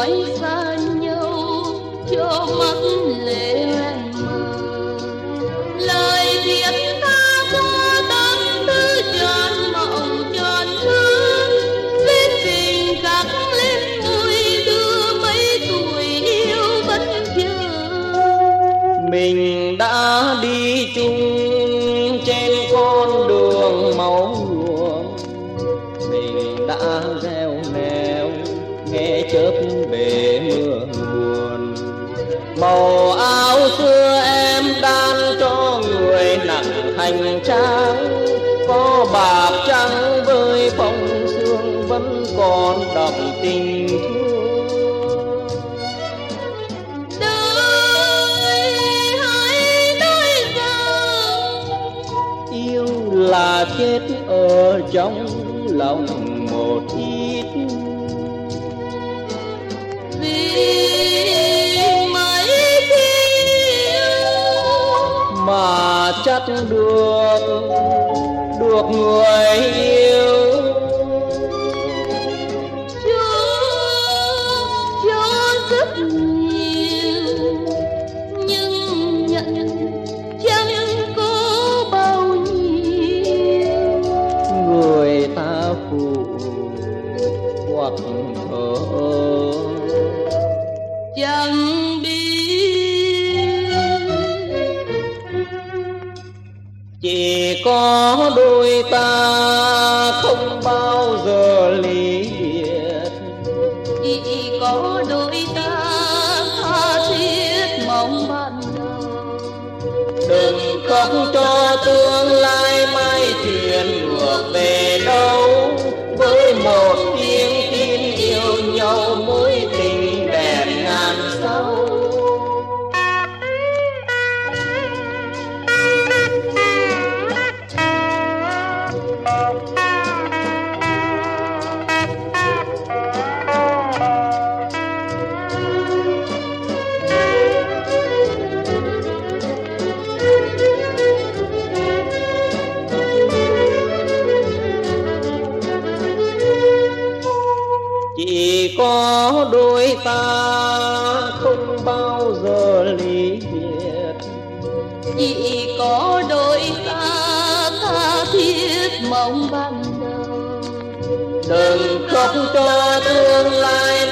nói xa nhau cho mắt lệ mờ. Lời thiệt ta cho tâm tư tròn mộng tròn thương, vết tình khắc lên môi đưa mấy tuổi yêu bất chợt. Mình đã đi chung trên con đường máu nhuộm, mình đã gieo neo nghe chớp bể mưa buồn. Màu áo xưa em đan cho người nặng hành trang, có bạc trắng với phong sương vẫn còn đậm tình thương. Đời hãy nói rằng Yêu là chết ở trong lòng một ít, vì mấy khi yêu mà chắc được người yêu. cho rất nhiều nhưng nhận chẳng có bao nhiêu. Người ta phụ hoặc thờ Chẳng biết chỉ có đôi ta không bao giờ ly biệt, chỉ có đôi ta tha thiết mong ban đầu. đừng khóc cho tương lai mai thuyền ngược về đâu, với một tiếng tin yêu nhau mối tình đẹp ngàn sâu. Chỉ có đôi ta không bao giờ ly biệt, chỉ có đôi ta tha thiết mong ban đầu. đừng khóc cho tương lai